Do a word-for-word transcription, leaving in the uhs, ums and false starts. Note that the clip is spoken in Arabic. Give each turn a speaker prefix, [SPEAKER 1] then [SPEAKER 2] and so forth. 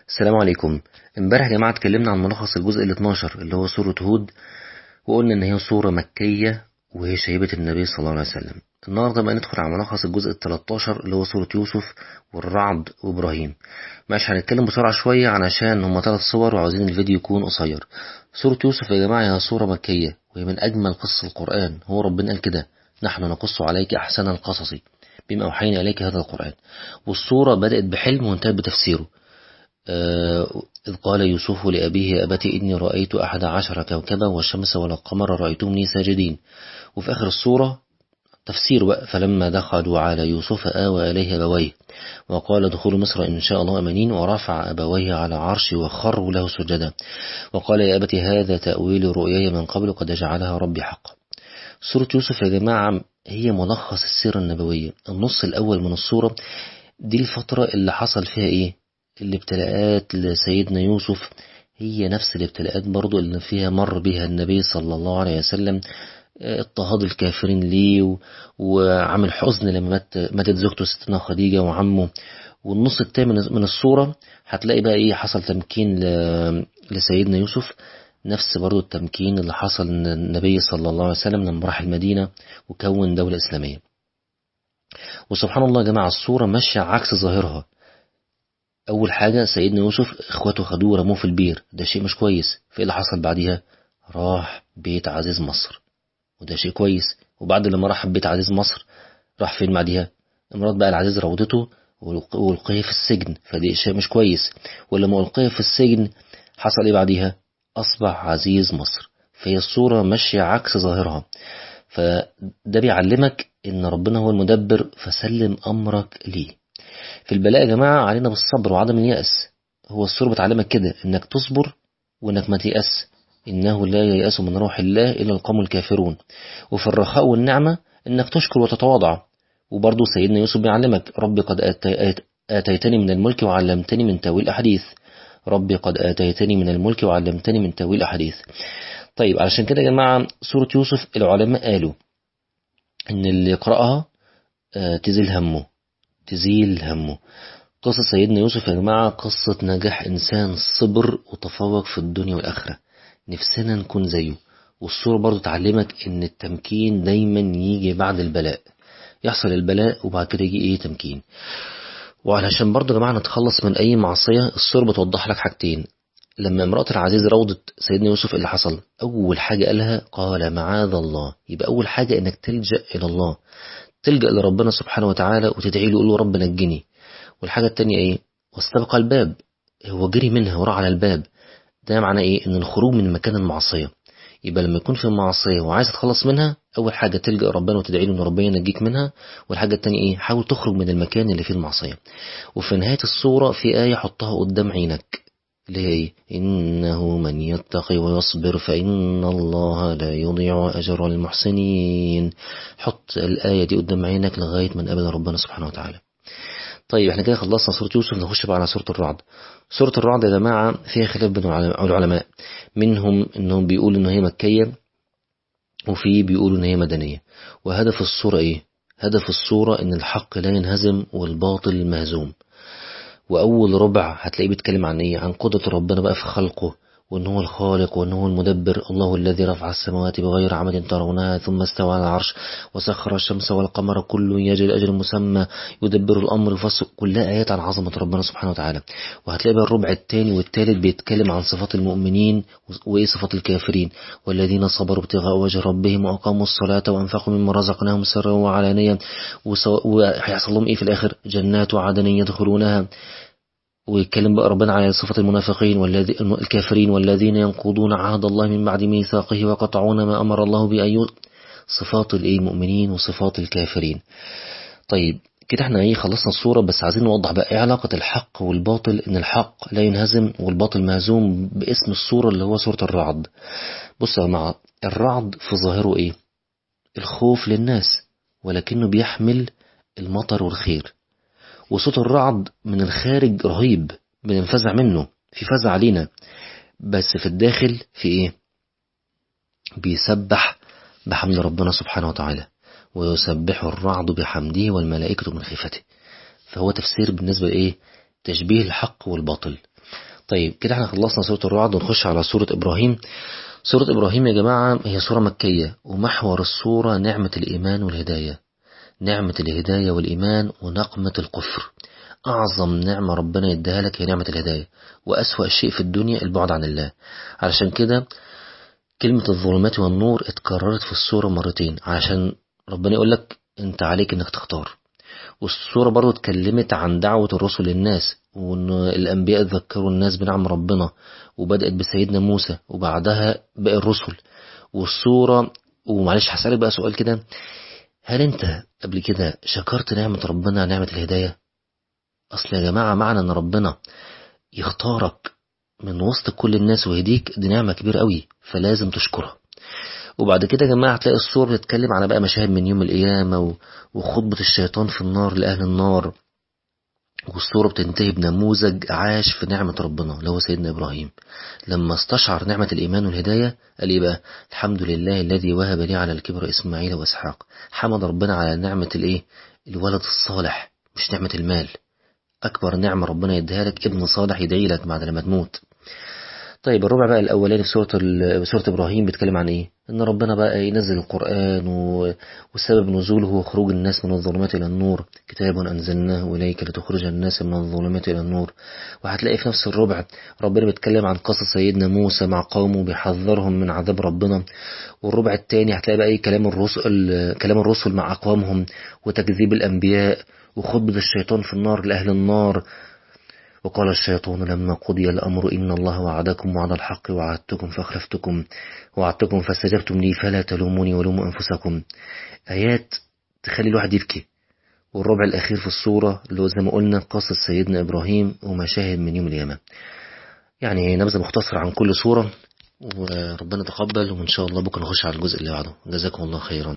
[SPEAKER 1] السلام عليكم. امبارح يا جماعة اتكلمنا عن ملخص الجزء ال اتناشر اللي هو سورة هود، وقلنا ان هي سورة مكية وهي شيبة النبي صلى الله عليه وسلم. النهاردة بقى ندخل على ملخص الجزء ال تلتاشر اللي هو سورة يوسف والرعد وإبراهيم. ماشي، هنتكلم بسرعة شوية علشان هما ثلاث صور وعاوزين الفيديو يكون قصير. سورة يوسف يا جماعة هي سورة مكية وهي من أجمل قصص القرآن. هو ربنا قال كده: نحن نقص عليك أحسن القصص بما أوحينا إليك هذا القرآن. والسورة بدأت بحلم وانتهت بتفسيره. آه، إذ قال يوسف لأبيه: يا أبت إني رأيت أحد عشر كوكبا والشمس والقمر رأيتهم لي ساجدين. وفي آخر السورة تفسير بقى: فلما دخلوا على يوسف آوى إليه أبويه وقال ادخلوا مصر إن شاء الله آمنين، ورفع أبويه على عرش وخروا له سجدا وقال: يا أبت هذا تأويل رؤياي من قبل قد جعلها ربي حقا. سورة يوسف يا جماعة هي ملخص السيرة النبوية. النص الأول من السورة دي الفترة اللي حصل فيها إيه؟ الابتلاءات لسيدنا يوسف هي نفس الابتلاءات برضو اللي فيها مر بها النبي صلى الله عليه وسلم. اضطهاد الكافرين ليه، وعامل حزن لما مات ماتت زوجته ستنا خديجة وعمه. والنص التاني من السورة هتلاقي بقى ايه حصل تمكين لسيدنا يوسف، نفس برضو التمكين اللي حصل النبي صلى الله عليه وسلم لما راح المدينة وكون دولة إسلامية. وسبحان الله يا جماعة السورة ماشية عكس ظاهرها. أول حاجة سيدنا يوسف إخواته خدوه رموه في البير، ده شيء مش كويس. في اللي حصل بعديها؟ راح بيت عزيز مصر، وده شيء كويس. وبعد لما راح بيت عزيز مصر راح فين بعديها؟ امرات بقى العزيز راودته والقيه في السجن، فدي شيء مش كويس. ولما ألقيه في السجن حصل ايه بعديها؟ أصبح عزيز مصر. فهي الصورة ماشية عكس ظاهرها. فده بيعلمك إن ربنا هو المدبر، فسلم أمرك ليه. في البلاء يا جماعة علينا بالصبر وعدم اليأس. هو السورة بتعلمك كده إنك تصبر وإنك ما تيأس. إنه لا ييأس من روح الله إلا القوم الكافرون. وفي الرخاء والنعمة إنك تشكر وتتواضع. وبرضه سيدنا يوسف بيعلمك: ربي قد آتيتني من الملك وعلمتني من تأويل الأحاديث. ربي قد آتيتني من الملك وعلمتني من تأويل الأحاديث. طيب علشان كده يا جماعة سورة يوسف العلماء قالوا إن اللي يقرأها تزيل همه تزيل همه. قصة سيدنا يوسف يا جماعة قصة نجاح إنسان صبر وتفوق في الدنيا والآخرة، نفسنا نكون زيه. والصورة برضو تعلمك إن التمكين دايما يجي بعد البلاء. يحصل البلاء وبعد كده يجي إيه؟ تمكين. وعلشان برضو يا جماعة نتخلص من أي معصية، الصورة بتوضح لك حاجتين. لما امرأة العزيز راودت سيدنا يوسف اللي حصل، أول حاجة قالها قال معاذ الله. يبقى أول حاجة إنك تلجأ إلى الله، تلجأ لربنا سبحانه وتعالى وتدعي له، قول له رب نجني. والحاجة التانية ايه؟ واستبق الباب. هو جري منها وراح على الباب. ده معناه ايه؟ ان الخروج من مكان المعصية. يبقى لما يكون في معصية وعايز تخلص منها، اول حاجة تلجأ ربنا وتدعي له ان ربنا ينجيك منها. والحاجة التانية ايه؟ حاول تخرج من المكان اللي فيه المعصية. وفي نهاية السورة في آية حطها قدام عينك اللي هي ايه؟ إنه من يتقي ويصبر فإن الله لا يضيع أجر المحسنين. حط الآية دي قدام عينك لغاية من قبل ربنا سبحانه وتعالى. طيب احنا كده خلصنا سورة يوسف، نخش بقى على سورة الرعد. سورة الرعد يا جماعة فيها خلاف بين العلماء، منهم انهم بيقولوا ان هي مكية، وفي بيقولوا ان هي مدنية. وهدف السورة ايه؟ هدف السورة ان الحق لا ينهزم والباطل مهزوم. وأول ربع هتلاقيه بيتكلم عن إيه؟ عن قدرة ربنا بقى في خلقه، وإن هو الخالق وإن هو المدبر. الله الذي رفع السماوات بغير عمد ترونها ثم استوى على العرش وسخر الشمس والقمر كل يجري لأجل مسمى يدبر الأمر يفصل. كلها آيات عن عظمة ربنا سبحانه وتعالى. وهتلاقي بقى الربع الثاني والثالث بيتكلم عن صفات المؤمنين وإيه صفات الكافرين: والذين صبروا ابتغاء وجه ربهم وأقاموا الصلاة وأنفقوا مما رزقناهم سرا وعلانية وهيحصل لهم إيه في الآخر؟ جنات عدن يدخلونها. ويتكلم بقى ربنا على صفة المنافقين والذي الكافرين: والذين ينقضون عهد الله من بعد ميثاقه وقطعون ما أمر الله بأن. صفات المؤمنين وصفات الكافرين. طيب كده احنا ايه خلصنا الصورة، بس عايزين نوضح بقى ايه علاقة الحق والباطل. ان الحق لا ينهزم والباطل مهزوم باسم الصورة اللي هو سورة الرعد. بص يا جماعة، الرعد في ظاهره ايه؟ الخوف للناس، ولكنه بيحمل المطر والخير. وصوت الرعد من الخارج رهيب، بننفزع منه، في فزع علينا. بس في الداخل في ايه؟ بيسبح بحمد ربنا سبحانه وتعالى. ويسبح الرعد بحمده والملائكة من خيفته. فهو تفسير بالنسبة لإيه؟ تشبيه الحق والباطل. طيب كده احنا خلصنا سورة الرعد ونخش على سورة إبراهيم. سورة إبراهيم يا جماعة هي سورة مكية، ومحور السورة نعمة الإيمان والهداية. نعمة الهداية والإيمان ونقمة الكفر. أعظم نعمة ربنا يديها لك هي نعمة الهداية، وأسوأ شيء في الدنيا البعد عن الله. علشان كده كلمة الظلمات والنور اتكررت في السورة مرتين، عشان ربنا يقول لك انت عليك انك تختار. والسورة برضو اتكلمت عن دعوة الرسل للناس، وان الانبياء ذكروا الناس بنعم ربنا، وبدأت بسيدنا موسى وبعدها باقي الرسل. والسورة، ومعلش هسألك بقى سؤال كده، هل انت قبل كده شكرت نعمة ربنا، نعمة الهداية؟ اصل يا جماعة معنى ان ربنا يختارك من وسط كل الناس ويهديك، دي نعمة كبيرة قوي، فلازم تشكرها. وبعد كده يا جماعة هتلاقي الصور بتتكلم على بقى مشاهد من يوم القيامة و- وخطبة الشيطان في النار لأهل النار. والصورة بتنتهي بنموذج عاش في نعمة ربنا اللي هو سيدنا إبراهيم، لما استشعر نعمة الإيمان والهداية قال إيه بقى؟ الحمد لله الذي وهب لي على الكبر إسماعيل وإسحاق. حمد ربنا على نعمة الإيه؟ الولد الصالح، مش نعمة المال. أكبر نعمة ربنا يديها لك ابن صالح يدعي لك بعد لما تموت. طيب الربع بقى الأولاني في سورة ال- سورة إبراهيم بيتكلم عن إيه؟ إن ربنا بقى ينزل القرآن و... وسبب نزوله هو خروج الناس من الظلمات إلى النور. كتاب أنزلناه إليك لتخرج الناس من الظلمات إلى النور. وهتلاقي في نفس الربع ربنا بيتكلم عن قصة سيدنا موسى مع قومه بيحذرهم من عذاب ربنا. والربع التاني هتلاقي بقى إيه؟ كلام الرسل كلام الرسل مع أقوامهم وتكذيب الأنبياء وخطبة الشيطان في النار لأهل النار. وقال الشيطان لما قضي الأمر إن الله وعدكم وعد الحق وعدتكم فأخلفتكم وعدتكم فاستجبتم لي فلا تلوموني ولوموا أنفسكم. آيات تخلي الواحد يبكي. والربع الأخير في السورة اللي هو زي ما قلنا قصة سيدنا إبراهيم ومشاهد من يوم القيامة. يعني نبذة مختصرة عن كل سورة، وربنا تقبل، وإن شاء الله بكرة نخش على الجزء اللي بعده. جزاكم الله خيرا.